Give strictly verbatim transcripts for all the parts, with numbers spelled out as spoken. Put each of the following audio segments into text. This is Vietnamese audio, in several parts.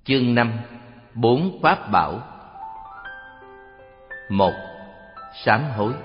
Chương năm. Bốn pháp bảo. Một. Sám hối.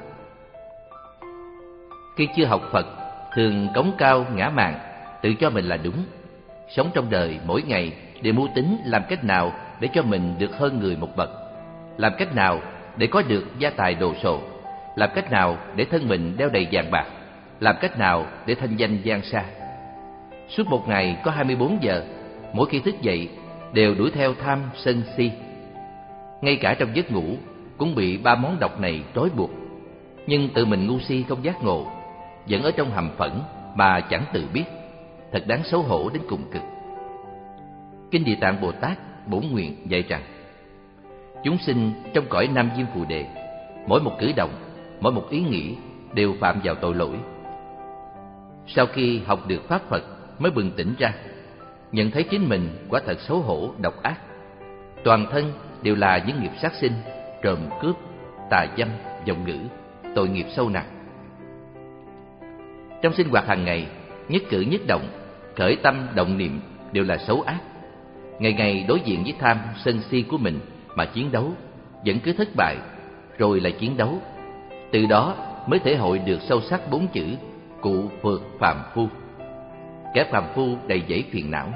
Khi chưa học Phật, thường cống cao ngã mạn, tự cho mình là đúng. Sống trong đời mỗi ngày đều mưu tính làm cách nào để cho mình được hơn người một bậc, làm cách nào để có được gia tài đồ sộ, làm cách nào để thân mình đeo đầy vàng bạc, làm cách nào để thanh danh vang xa. Suốt một ngày có hai mươi bốn giờ, mỗi khi thức dậy đều đuổi theo tham sân si. Ngay cả trong giấc ngủ cũng bị ba món độc này trói buộc. Nhưng tự mình ngu si không giác ngộ, vẫn ở trong hầm phẫn mà chẳng tự biết, thật đáng xấu hổ đến cùng cực. Kinh Địa Tạng Bồ Tát Bổn Nguyện dạy rằng: chúng sinh trong cõi Nam Diêm Phù Đề, mỗi một cử động, mỗi một ý nghĩ đều phạm vào tội lỗi. Sau khi học được pháp Phật mới bừng tỉnh ra, nhận thấy chính mình quả thật xấu hổ, độc ác. Toàn thân đều là những nghiệp sát sinh, trộm cướp, tà dâm, vọng ngữ, tội nghiệp sâu nặng. Trong sinh hoạt hàng ngày, nhất cử nhất động, khởi tâm động niệm đều là xấu ác. Ngày ngày đối diện với tham sân si của mình mà chiến đấu, vẫn cứ thất bại, rồi lại chiến đấu. Từ đó mới thể hội được sâu sắc bốn chữ cụ phược phàm phu. Kẻ phàm phu đầy dẫy phiền não.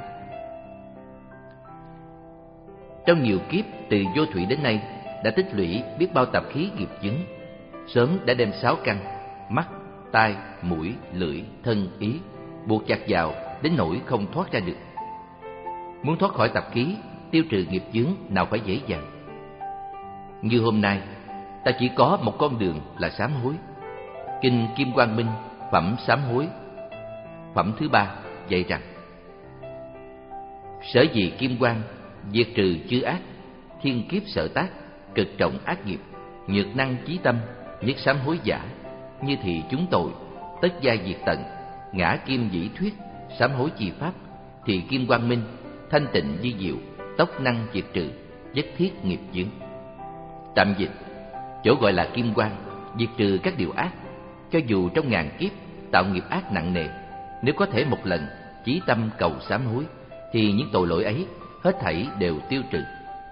Trong nhiều kiếp từ vô thủy đến nay, đã tích lũy biết bao tập khí nghiệp chướng, sớm đã đem sáu căn mắt, tai, mũi, lưỡi, thân, ý buộc chặt vào đến nỗi không thoát ra được. Muốn thoát khỏi tập khí, tiêu trừ nghiệp chướng nào phải dễ dàng. Như hôm nay, ta chỉ có một con đường là sám hối. Kinh Kim Quang Minh phẩm sám hối phẩm thứ ba dạy rằng: sở dĩ Kim Quang diệt trừ chư ác, thiên kiếp sở tác, cực trọng ác nghiệp, nhược năng chí tâm, nhất sám hối giả. Như thì chúng tội, tất gia diệt tận, ngã kim dĩ thuyết, sám hối chi pháp, thì Kim Quang Minh, thanh tịnh di diệu, tốc năng diệt trừ, nhất thiết nghiệp chướng. Tạm dịch: chỗ gọi là Kim Quang diệt trừ các điều ác, cho dù trong ngàn kiếp tạo nghiệp ác nặng nề, nếu có thể một lần chí tâm cầu sám hối, thì những tội lỗi ấy hết thảy đều tiêu trừ.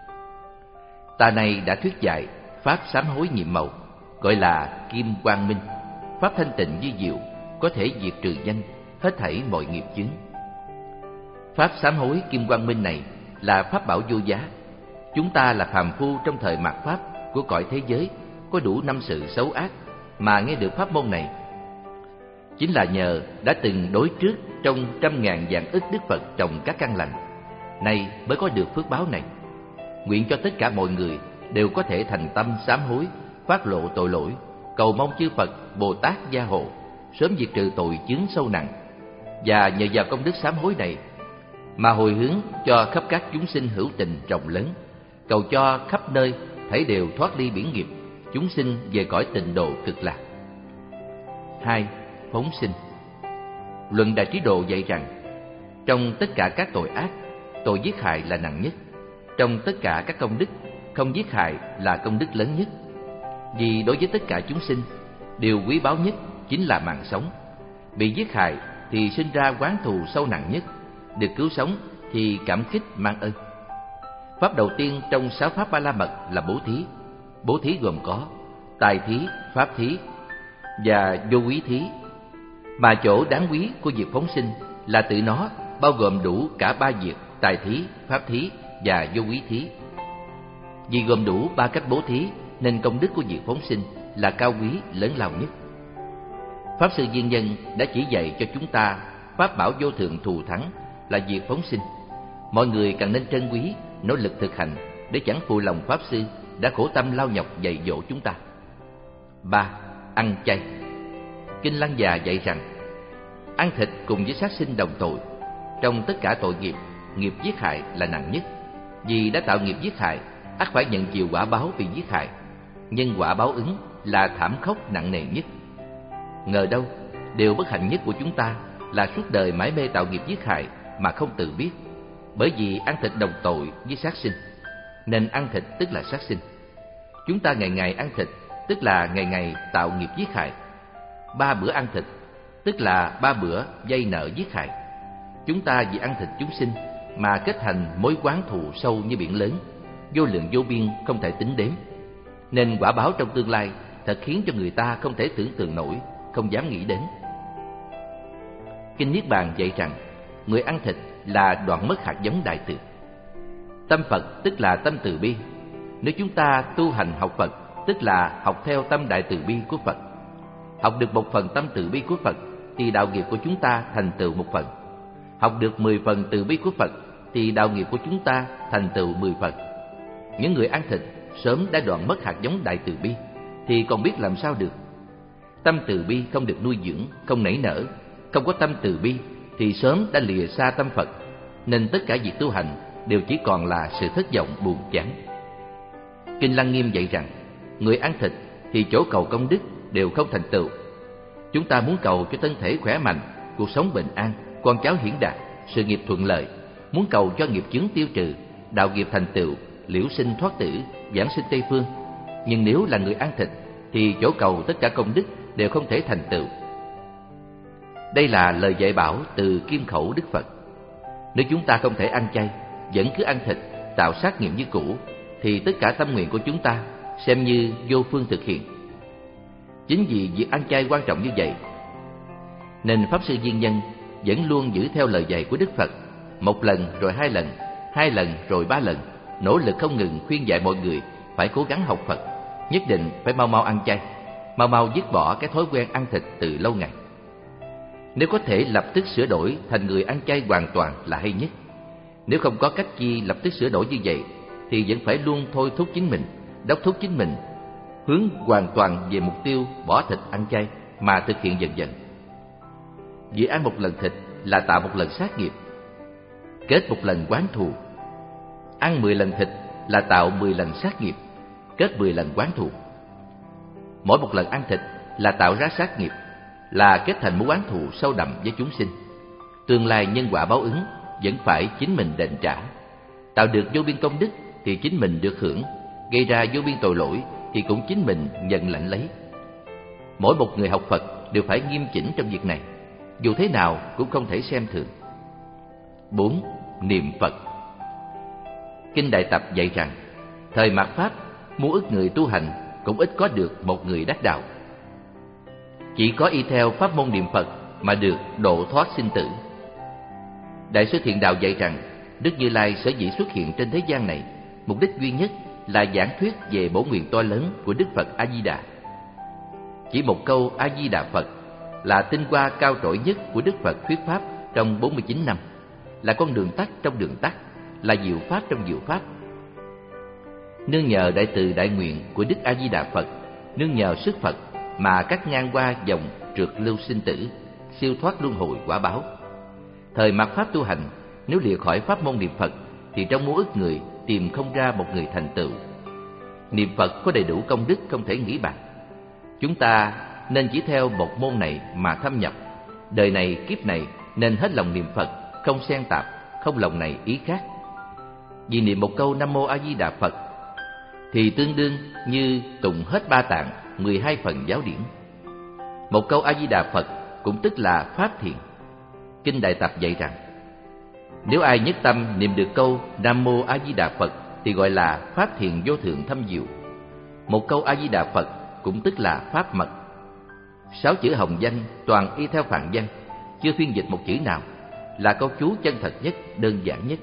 Ta này đã thuyết dạy pháp sám hối nhiệm màu, gọi là Kim Quang Minh, pháp thanh tịnh di diệu, có thể diệt trừ nhanh hết thảy mọi nghiệp chướng. Pháp sám hối Kim Quang Minh này là pháp bảo vô giá. Chúng ta là phàm phu trong thời mạt pháp của cõi thế giới, có đủ năm sự xấu ác mà nghe được pháp môn này, chính là nhờ đã từng đối trước trong trăm ngàn vạn ức Đức Phật trồng các căn lành, nay mới có được phước báo này. Nguyện cho tất cả mọi người đều có thể thành tâm sám hối, phát lộ tội lỗi, cầu mong chư Phật Bồ Tát gia hộ, sớm diệt trừ tội chướng sâu nặng. Và nhờ vào công đức sám hối này mà hồi hướng cho khắp các chúng sinh hữu tình rộng lớn, cầu cho khắp nơi thảy đều thoát ly biển nghiệp, chúng sinh về cõi tịnh độ cực lạc. Hai. Phóng sinh. Luận Đại Trí Độ dạy rằng: trong tất cả các tội ác, tội giết hại là nặng nhất. Trong tất cả các công đức, không giết hại là công đức lớn nhất. Vì đối với tất cả chúng sinh, điều quý báu nhất chính là mạng sống. Bị giết hại thì sinh ra oán thù sâu nặng nhất, được cứu sống thì cảm kích mang ơn. Pháp đầu tiên trong sáu pháp Ba La Mật là bố thí. Bố thí gồm có tài thí, pháp thí và vô quý thí. Mà chỗ đáng quý của việc phóng sinh là tự nó bao gồm đủ cả ba việc tài thí, pháp thí và vô quý thí. Vì gồm đủ ba cách bố thí nên công đức của việc phóng sinh là cao quý lớn lao nhất. Pháp Sư Viên Nhân đã chỉ dạy cho chúng ta pháp bảo vô thượng thù thắng là việc phóng sinh. Mọi người cần nên trân quý, nỗ lực thực hành để chẳng phụ lòng Pháp Sư đã khổ tâm lao nhọc dạy dỗ chúng ta. Ba. Ăn chay. Kinh Lăng Già dạy rằng: ăn thịt cùng với sát sinh đồng tội. Trong tất cả tội nghiệp, nghiệp giết hại là nặng nhất. Vì đã tạo nghiệp giết hại, ắt phải nhận chịu quả báo vì giết hại. Nhân quả báo ứng là thảm khốc nặng nề nhất. Ngờ đâu, điều bất hạnh nhất của chúng ta là suốt đời mãi mê tạo nghiệp giết hại mà không tự biết. Bởi vì ăn thịt đồng tội với sát sinh, nên ăn thịt tức là sát sinh. Chúng ta ngày ngày ăn thịt tức là ngày ngày tạo nghiệp giết hại. Ba bữa ăn thịt tức là ba bữa vay nợ giết hại. Chúng ta vì ăn thịt chúng sinh mà kết thành mối oán thù sâu như biển lớn, vô lượng vô biên không thể tính đếm. Nên quả báo trong tương lai thật khiến cho người ta không thể tưởng tượng nổi, không dám nghĩ đến. Kinh Niết Bàn dạy rằng người ăn thịt là đoạn mất hạt giống đại từ. Tâm Phật tức là tâm từ bi. Nếu chúng ta tu hành học Phật, tức là học theo tâm đại từ bi của Phật. Học được một phần tâm từ bi của Phật thì đạo nghiệp của chúng ta thành tựu một phần. Học được mười phần từ bi của Phật thì đạo nghiệp của chúng ta thành tựu mười phần. Những người ăn thịt sớm đã đoạn mất hạt giống đại từ bi thì còn biết làm sao được. Tâm từ bi không được nuôi dưỡng, không nảy nở, không có tâm từ bi thì sớm đã lìa xa tâm Phật, nên tất cả việc tu hành đều chỉ còn là sự thất vọng buồn chán. Kinh Lăng Nghiêm dạy rằng người ăn thịt thì chỗ cầu công đức đều không thành tựu. Chúng ta muốn cầu cho thân thể khỏe mạnh, cuộc sống bình an, con cháu hiển đạt, sự nghiệp thuận lợi, muốn cầu cho nghiệp chướng tiêu trừ, đạo nghiệp thành tựu, liễu sinh thoát tử, giảng sinh Tây phương. Nhưng nếu là người ăn thịt thì chỗ cầu tất cả công đức đều không thể thành tựu. Đây là lời dạy bảo từ kim khẩu Đức Phật. Nếu chúng ta không thể ăn chay, vẫn cứ ăn thịt, tạo sát nghiệp như cũ, thì tất cả tâm nguyện của chúng ta xem như vô phương thực hiện. Chính vì việc ăn chay quan trọng như vậy, nên Pháp Sư Viên Nhân vẫn luôn giữ theo lời dạy của Đức Phật, một lần rồi hai lần, hai lần rồi ba lần, nỗ lực không ngừng khuyên dạy mọi người phải cố gắng học Phật, nhất định phải mau mau ăn chay, mau mau dứt bỏ cái thói quen ăn thịt từ lâu ngày. Nếu có thể lập tức sửa đổi thành người ăn chay hoàn toàn là hay nhất. Nếu không có cách chi lập tức sửa đổi như vậy thì vẫn phải luôn thôi thúc chính mình, đốc thúc chính mình hướng hoàn toàn về mục tiêu bỏ thịt ăn chay mà thực hiện dần dần. Vì ăn một lần thịt là tạo một lần sát nghiệp, kết một lần oán thù. Ăn mười lần thịt là tạo mười lần sát nghiệp, kết mười lần oán thù. Mỗi một lần ăn thịt là tạo ra sát nghiệp, là kết thành mối oán thù sâu đậm với chúng sinh. Tương lai nhân quả báo ứng vẫn phải chính mình đền trả. Tạo được vô biên công đức thì chính mình được hưởng, gây ra vô biên tội lỗi thì cũng chính mình nhận lãnh lấy. Mỗi một người học Phật đều phải nghiêm chỉnh trong việc này, dù thế nào cũng không thể xem thường. Bốn. Niệm Phật. Kinh Đại Tập dạy rằng thời mạt Pháp, muôn ức người tu hành cũng ít có được một người đắc đạo. Chỉ có y theo pháp môn niệm Phật mà được độ thoát sinh tử. Đại sư Thiện Đạo dạy rằng Đức Như Lai sở dĩ xuất hiện trên thế gian này, mục đích duy nhất là giảng thuyết về bổn nguyện to lớn của Đức Phật A Di Đà. Chỉ một câu A Di Đà Phật là tinh hoa cao trội nhất của Đức Phật thuyết pháp trong bốn mươi chín năm, là con đường tắt trong đường tắt, là diệu pháp trong diệu pháp. Nương nhờ đại từ đại nguyện của Đức A Di Đà Phật, nương nhờ sức Phật mà cắt ngang qua dòng trượt lưu sinh tử, siêu thoát luân hồi quả báo. Thời mạt Pháp tu hành, nếu lìa khỏi pháp môn niệm Phật thì trong muôn ức người tìm không ra một người thành tựu. Niệm Phật có đầy đủ công đức không thể nghĩ bàn. Chúng ta nên chỉ theo một môn này mà thâm nhập. Đời này kiếp này nên hết lòng niệm Phật, không xen tạp, không lòng này ý khác. Vì niệm một câu Nam Mô A Di Đà Phật thì tương đương như tụng hết ba tạng, mười hai phần giáo điển. Một câu A Di Đà Phật cũng tức là pháp thiền. Kinh Đại Tập dạy rằng nếu ai nhất tâm niệm được câu Nam Mô A Di Đà Phật thì gọi là pháp thiền vô thượng thâm diệu. Một câu A Di Đà Phật cũng tức là pháp mật. Sáu chữ hồng danh toàn y theo phạn văn, chưa phiên dịch một chữ nào, là câu chú chân thật nhất, đơn giản nhất.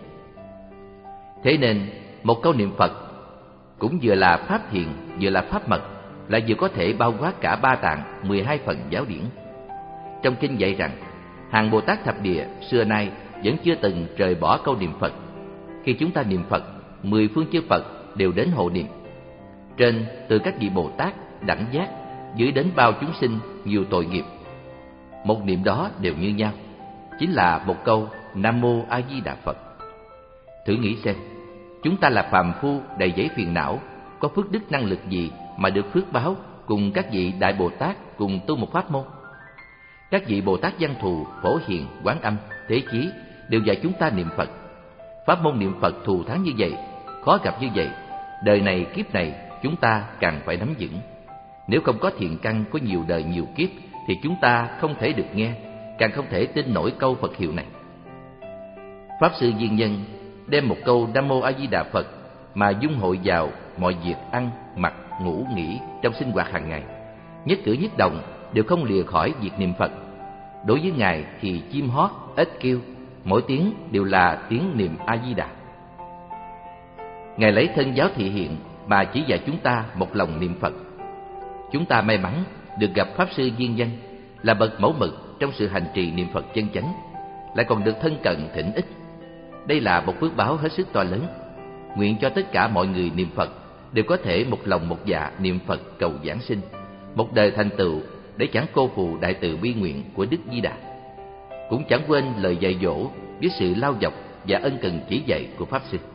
Thế nên một câu niệm Phật cũng vừa là pháp thiền, vừa là pháp mật, lại vừa có thể bao quát cả ba tạng, mười hai phần giáo điển. Trong kinh dạy rằng hàng Bồ Tát thập địa xưa nay vẫn chưa từng rời bỏ câu niệm Phật. Khi chúng ta niệm Phật, mười phương chư Phật đều đến hộ niệm. Trên từ các vị Bồ Tát đẳng giác, dưới đến bao chúng sinh nhiều tội nghiệp, một niệm đó đều như nhau, chính là một câu Nam Mô A Di Đà Phật. Thử nghĩ xem, chúng ta là phàm phu đầy dẫy phiền não, có phước đức năng lực gì mà được phước báo cùng các vị Đại Bồ Tát cùng tu một pháp môn? Các vị Bồ Tát Văn Thù, Phổ Hiền, Quán Âm, Thế Chí đều dạy chúng ta niệm Phật. Pháp môn niệm Phật thù thắng như vậy, khó gặp như vậy, đời này kiếp này chúng ta càng phải nắm vững. Nếu không có thiện căn có nhiều đời nhiều kiếp thì chúng ta không thể được nghe, càng không thể tin nổi câu Phật hiệu này. Pháp Sư Viên Nhân đem một câu Nam Mô A Di Đà Phật mà dung hội vào mọi việc ăn, mặc, ngủ, nghỉ trong sinh hoạt hàng ngày. Nhất cử nhất động đều không lìa khỏi việc niệm Phật. Đối với Ngài thì chim hót, ếch kêu, mỗi tiếng đều là tiếng niệm A Di Đà. Ngài lấy thân giáo thị hiện mà chỉ dạy chúng ta một lòng niệm Phật. Chúng ta may mắn được gặp Pháp Sư Viên Nhân, là bậc mẫu mực trong sự hành trì niệm Phật chân chánh, lại còn được thân cận thỉnh ích. Đây là một phước báo hết sức to lớn. Nguyện cho tất cả mọi người niệm Phật đều có thể một lòng một dạ niệm Phật cầu giảng sinh, một đời thành tựu để chẳng cô phụ đại từ bi nguyện của Đức Di Đà. Cũng chẳng quên lời dạy dỗ với sự lao dọc và ân cần chỉ dạy của Pháp Sư.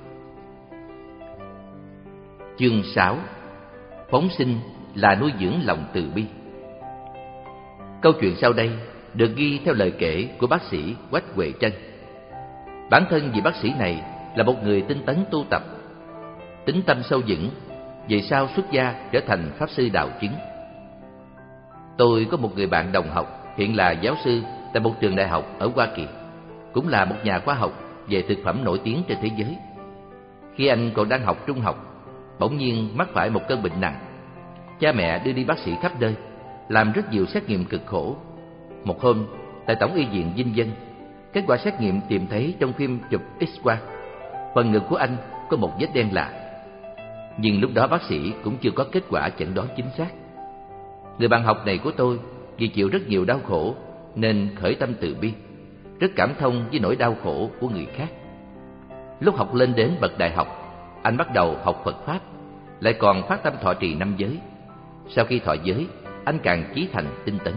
Chương sáu. Phóng sinh là nuôi dưỡng lòng từ bi. Câu chuyện sau đây được ghi theo lời kể của bác sĩ Quách Huệ Trân. Bản thân vị bác sĩ này là một người tinh tấn tu tập, tính tâm sâu vững, về sau xuất gia trở thành Pháp Sư đạo chứng. Tôi có một người bạn đồng học, hiện là giáo sư tại một trường đại học ở Hoa Kỳ, cũng là một nhà khoa học về thực phẩm nổi tiếng trên thế giới. Khi anh còn đang học trung học, bỗng nhiên mắc phải một cơn bệnh nặng. Cha mẹ đưa đi bác sĩ khắp nơi, làm rất nhiều xét nghiệm cực khổ. Một hôm, tại Tổng y viện Vinh Dân, kết quả xét nghiệm tìm thấy trong phim chụp X-quang, phần ngực của anh có một vết đen lạ. Nhưng lúc đó bác sĩ cũng chưa có kết quả chẩn đoán chính xác. Người bạn học này của tôi vì chịu rất nhiều đau khổ nên khởi tâm từ bi, rất cảm thông với nỗi đau khổ của người khác. Lúc học lên đến bậc đại học, anh bắt đầu học Phật Pháp, lại còn phát tâm thọ trì năm giới. Sau khi thọ giới, anh càng chí thành tinh tấn.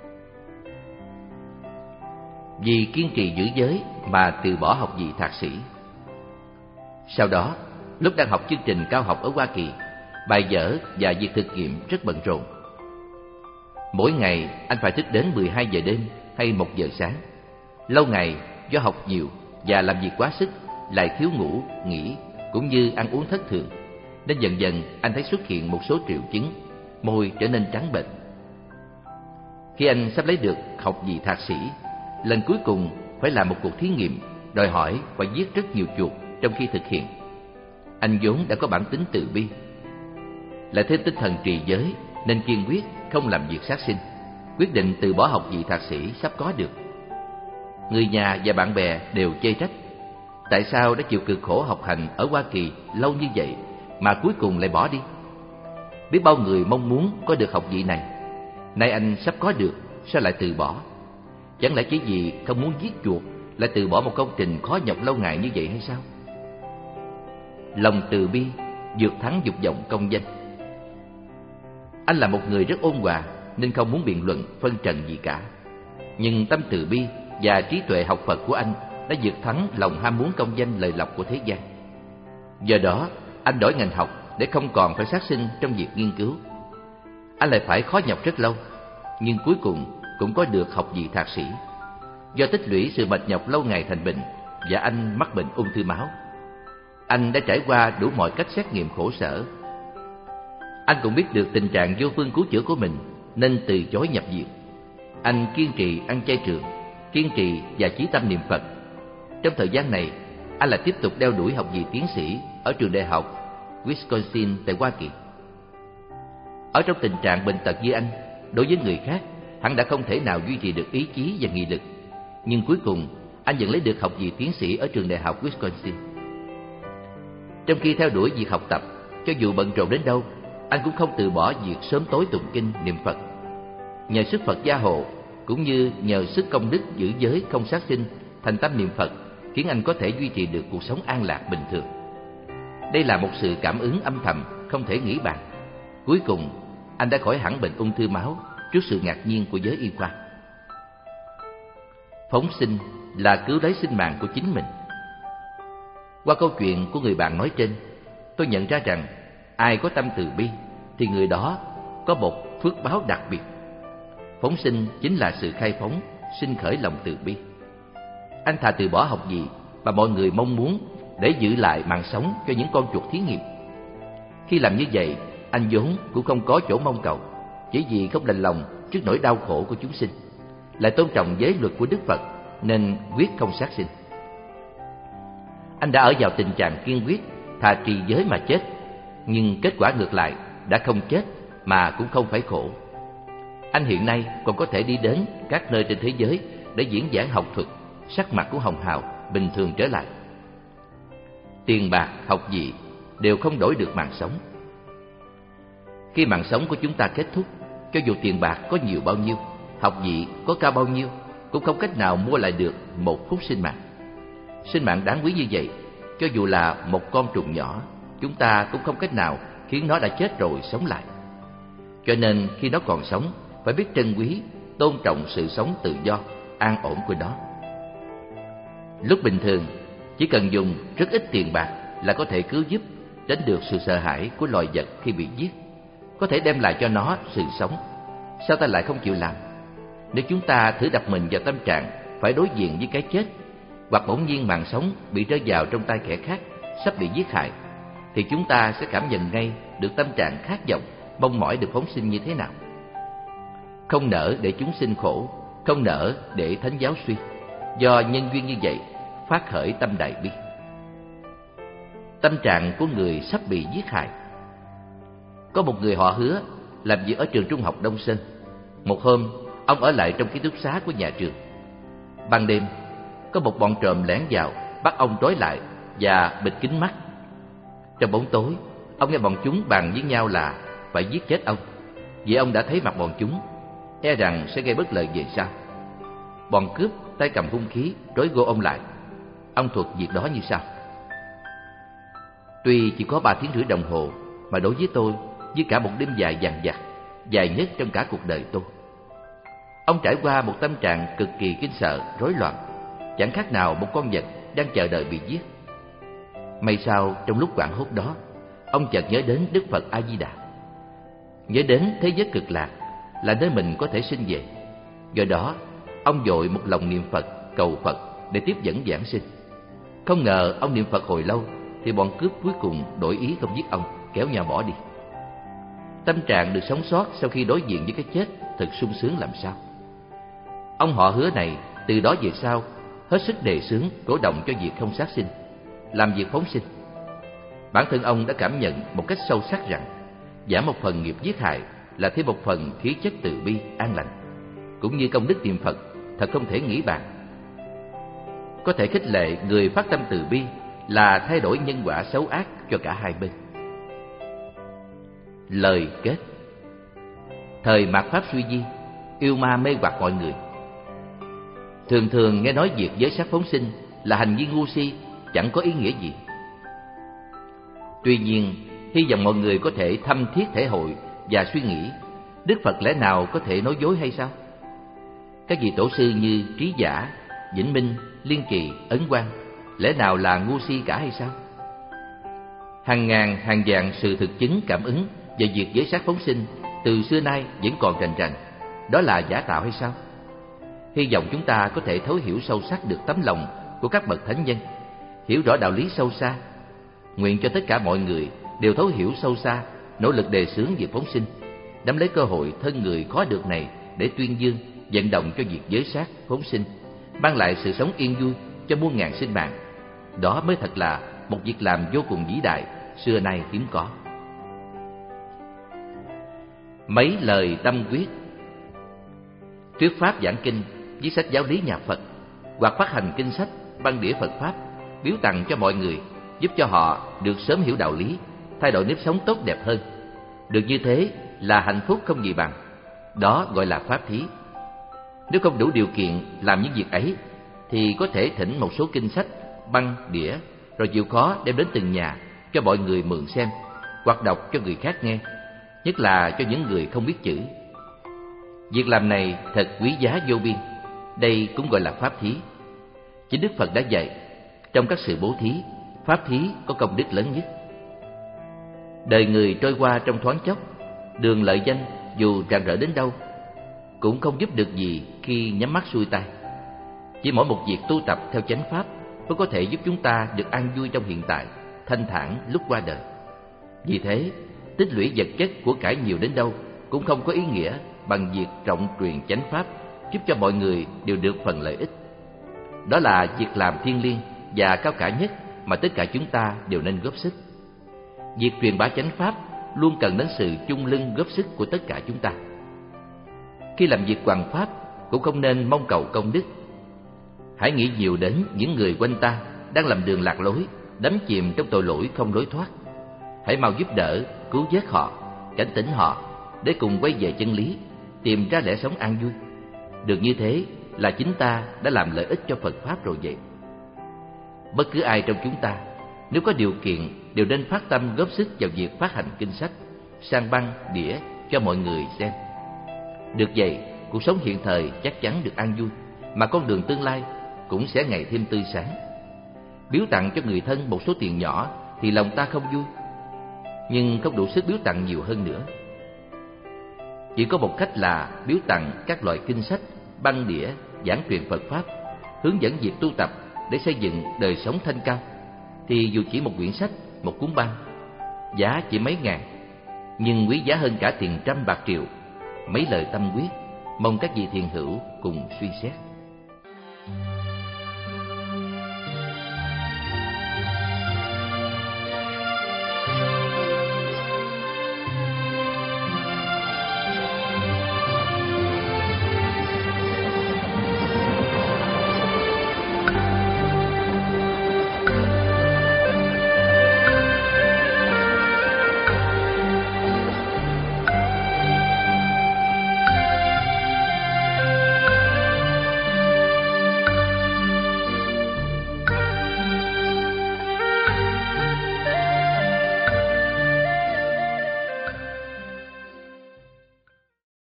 Vì kiên trì giữ giới mà từ bỏ học vị thạc sĩ. Sau đó, lúc đang học chương trình cao học ở Hoa Kỳ, bài vở và việc thực nghiệm rất bận rộn. Mỗi ngày anh phải thức đến mười hai giờ đêm hay một giờ sáng. Lâu ngày do học nhiều và làm việc quá sức, lại thiếu ngủ, nghỉ cũng như ăn uống thất thường, nên dần dần anh thấy xuất hiện một số triệu chứng, môi trở nên trắng bệch. Khi anh sắp lấy được học vị thạc sĩ, lần cuối cùng phải làm một cuộc thí nghiệm đòi hỏi phải giết rất nhiều chuột trong khi thực hiện. Anh vốn đã có bản tính từ bi, lại thêm tinh thần trì giới nên kiên quyết không làm việc sát sinh, quyết định từ bỏ học vị thạc sĩ sắp có được. Người nhà và bạn bè đều chê trách, tại sao đã chịu cực khổ học hành ở Hoa Kỳ lâu như vậy mà cuối cùng lại bỏ đi. Biết bao người mong muốn có được học vị này, nay anh sắp có được, sao lại từ bỏ? Chẳng lẽ chỉ vì không muốn giết chuột lại từ bỏ một công trình khó nhọc lâu ngày như vậy hay sao? Lòng từ bi vượt thắng dục vọng công danh. Anh là một người rất ôn hòa nên không muốn biện luận phân trần gì cả. Nhưng tâm từ bi và trí tuệ học Phật của anh đã vượt thắng lòng ham muốn công danh lợi lộc của thế gian. Do đó, anh đổi ngành học để không còn phải sát sinh trong việc nghiên cứu. Anh lại phải khó nhọc rất lâu, nhưng cuối cùng cũng có được học vị thạc sĩ. Do tích lũy sự mệt nhọc lâu ngày thành bệnh, và anh mắc bệnh ung thư máu. Anh đã trải qua đủ mọi cách xét nghiệm khổ sở. Anh cũng biết được tình trạng vô phương cứu chữa của mình nên từ chối nhập viện. Anh kiên trì ăn chay trường, kiên trì và chí tâm niệm Phật. Trong thời gian này, anh lại tiếp tục đeo đuổi học vị tiến sĩ ở trường đại học Wisconsin tại Hoa Kỳ. Ở trong tình trạng bệnh tật như anh, đối với người khác, hắn đã không thể nào duy trì được ý chí và nghị lực. Nhưng cuối cùng, anh vẫn lấy được học vị tiến sĩ ở trường đại học Wisconsin. Trong khi theo đuổi việc học tập, cho dù bận rộn đến đâu, anh cũng không từ bỏ việc sớm tối tụng kinh niệm Phật. Nhờ sức Phật gia hộ, cũng như nhờ sức công đức giữ giới không sát sinh, thành tâm niệm Phật, khiến anh có thể duy trì được cuộc sống an lạc bình thường. Đây là một sự cảm ứng âm thầm không thể nghĩ bàn. Cuối cùng, anh đã khỏi hẳn bệnh ung thư máu trước sự ngạc nhiên của giới y khoa. Phóng sinh là cứu lấy sinh mạng của chính mình. Qua câu chuyện của người bạn nói trên, tôi nhận ra rằng ai có tâm từ bi thì người đó có một phước báo đặc biệt. Phóng sinh chính là sự khai phóng, sinh khởi lòng từ bi. Anh thà từ bỏ học gì mà mọi người mong muốn để giữ lại mạng sống cho những con chuột thí nghiệm. Khi làm như vậy, anh vốn cũng không có chỗ mong cầu, chỉ vì không đành lòng trước nỗi đau khổ của chúng sinh, lại tôn trọng giới luật của Đức Phật nên quyết không sát sinh. Anh đã ở vào tình trạng kiên quyết, thà trì giới mà chết, nhưng kết quả ngược lại, đã không chết mà cũng không phải khổ. Anh hiện nay còn có thể đi đến các nơi trên thế giới để diễn giảng học thuật, sắc mặt của hồng hào bình thường trở lại. Tiền bạc, học vị đều không đổi được mạng sống. Khi mạng sống của chúng ta kết thúc, cho dù tiền bạc có nhiều bao nhiêu, học vị có cao bao nhiêu, cũng không cách nào mua lại được một phút sinh mạng. Sinh mạng đáng quý như vậy, cho dù là một con trùng nhỏ, chúng ta cũng không cách nào khiến nó đã chết rồi sống lại. Cho nên khi nó còn sống, phải biết trân quý, tôn trọng sự sống tự do, an ổn của nó. Lúc bình thường, chỉ cần dùng rất ít tiền bạc là có thể cứu giúp, tránh được sự sợ hãi của loài vật khi bị giết, có thể đem lại cho nó sự sống. Sao ta lại không chịu làm? Nếu chúng ta thử đặt mình vào tâm trạng phải đối diện với cái chết, hoặc bỗng nhiên mạng sống bị rơi vào trong tay kẻ khác, sắp bị giết hại, thì chúng ta sẽ cảm nhận ngay được tâm trạng khát vọng, mong mỏi được phóng sinh như thế nào. Không nỡ để chúng sinh khổ, không nỡ để thánh giáo suy. Do nhân duyên như vậy, phát khởi tâm đại bi. Tâm trạng của người sắp bị giết hại. Có một người họ Hứa làm việc ở trường trung học Đông Sơn. Một hôm, ông ở lại trong ký túc xá của nhà trường. Ban đêm, có một bọn trộm lẻn vào, bắt ông trói lại và bịt kín mắt. Trong bóng tối, ông nghe bọn chúng bàn với nhau là phải giết chết ông, vì ông đã thấy mặt bọn chúng, e rằng sẽ gây bất lợi về sau. Bọn cướp tay cầm hung khí trói gô ông lại. Ông thuật việc đó như sau: tuy chỉ có ba tiếng rưỡi đồng hồ, mà đối với tôi, với cả một đêm dài dằng dặc, dài nhất trong cả cuộc đời tôi. Ông trải qua một tâm trạng cực kỳ kinh sợ, rối loạn, chẳng khác nào một con vật đang chờ đợi bị giết. May sao trong lúc hoảng hốt đó, ông chợt nhớ đến Đức Phật A Di Đà, nhớ đến thế giới cực lạc là nơi mình có thể sinh về. Do đó, ông vội một lòng niệm Phật, cầu Phật để tiếp dẫn giảng sinh. Không ngờ ông niệm Phật hồi lâu thì bọn cướp cuối cùng đổi ý không giết ông, kéo nhau bỏ đi. Tâm trạng được sống sót sau khi đối diện với cái chết thật sung sướng làm sao. Ông họ Hứa này từ đó về sau hết sức đề xướng cổ động cho việc không sát sinh, làm việc phóng sinh. Bản thân ông đã cảm nhận một cách sâu sắc rằng giảm một phần nghiệp giết hại là thêm một phần khí chất từ bi an lành, cũng như công đức niệm Phật thật không thể nghĩ bàn. Có thể khích lệ người phát tâm từ bi là thay đổi nhân quả xấu ác cho cả hai bên. Lời kết. Thời mạt Pháp suy di, yêu ma mê hoặc mọi người. Thường thường nghe nói việc giới sát phóng sinh là hành vi ngu si, chẳng có ý nghĩa gì. Tuy nhiên, hy vọng mọi người có thể thâm thiết thể hội và suy nghĩ, Đức Phật lẽ nào có thể nói dối hay sao? Các vị tổ sư như Trí Giả, Vĩnh Minh, Liên Kỳ, Ấn Quang lẽ nào là ngu si cả hay sao? Hàng ngàn hàng vạn sự thực chứng cảm ứng về việc giới sát phóng sinh từ xưa nay vẫn còn rành rành, đó là giả tạo hay sao? Hy vọng chúng ta có thể thấu hiểu sâu sắc được tấm lòng của các bậc thánh nhân, hiểu rõ đạo lý sâu xa. Nguyện cho tất cả mọi người đều thấu hiểu sâu xa, nỗ lực đề xướng việc phóng sinh, nắm lấy cơ hội thân người khó được này để tuyên dương, vận động cho việc giới sát phóng sinh, mang lại sự sống yên vui cho muôn ngàn sinh mạng. Đó mới thật là một việc làm vô cùng vĩ đại, xưa nay hiếm có. Mấy lời tâm quyết. Thuyết pháp giảng kinh, viết sách giáo lý nhà Phật, hoặc phát hành kinh sách, băng đĩa Phật pháp, biếu tặng cho mọi người, giúp cho họ được sớm hiểu đạo lý, thay đổi nếp sống tốt đẹp hơn. Được như thế là hạnh phúc không gì bằng. Đó gọi là pháp thí. Nếu không đủ điều kiện làm những việc ấy, thì có thể thỉnh một số kinh sách, băng, đĩa, rồi chịu khó đem đến từng nhà cho mọi người mượn xem, hoặc đọc cho người khác nghe, nhất là cho những người không biết chữ. Việc làm này thật quý giá vô biên. Đây cũng gọi là pháp thí. Chính Đức Phật đã dạy, trong các sự bố thí, pháp thí có công đức lớn nhất. Đời người trôi qua trong thoáng chốc, đường lợi danh dù rạng rỡ đến đâu cũng không giúp được gì khi nhắm mắt xuôi tay. Chỉ mỗi một việc tu tập theo chánh pháp mới có thể giúp chúng ta được an vui trong hiện tại, thanh thản lúc qua đời. Vì thế, tích lũy vật chất của cải nhiều đến đâu cũng không có ý nghĩa bằng việc rộng truyền chánh pháp, giúp cho mọi người đều được phần lợi ích. Đó là việc làm thiêng liêng và cao cả nhất mà tất cả chúng ta đều nên góp sức. Việc truyền bá chánh pháp luôn cần đến sự chung lưng góp sức của tất cả chúng ta. Khi làm việc hoằng pháp cũng không nên mong cầu công đức. Hãy nghĩ nhiều đến những người quanh ta đang làm đường lạc lối, đắm chìm trong tội lỗi không lối thoát. Hãy mau giúp đỡ, cứu vớt họ, cảnh tỉnh họ để cùng quay về chân lý, tìm ra lẽ sống an vui. Được như thế là chính ta đã làm lợi ích cho Phật pháp rồi vậy. Bất cứ ai trong chúng ta, nếu có điều kiện, đều nên phát tâm góp sức vào việc phát hành kinh sách, sang băng, đĩa cho mọi người xem. Được vậy, cuộc sống hiện thời chắc chắn được an vui, mà con đường tương lai cũng sẽ ngày thêm tươi sáng. Biếu tặng cho người thân một số tiền nhỏ thì lòng ta không vui, nhưng không đủ sức biếu tặng nhiều hơn nữa. Chỉ có một cách là biếu tặng các loại kinh sách, băng đĩa, giảng truyền Phật pháp, hướng dẫn việc tu tập để xây dựng đời sống thanh cao. Thì dù chỉ một quyển sách, một cuốn băng, giá chỉ mấy ngàn, nhưng quý giá hơn cả tiền trăm bạc triệu. Mấy lời tâm quyết, mong các vị thiền hữu cùng suy xét.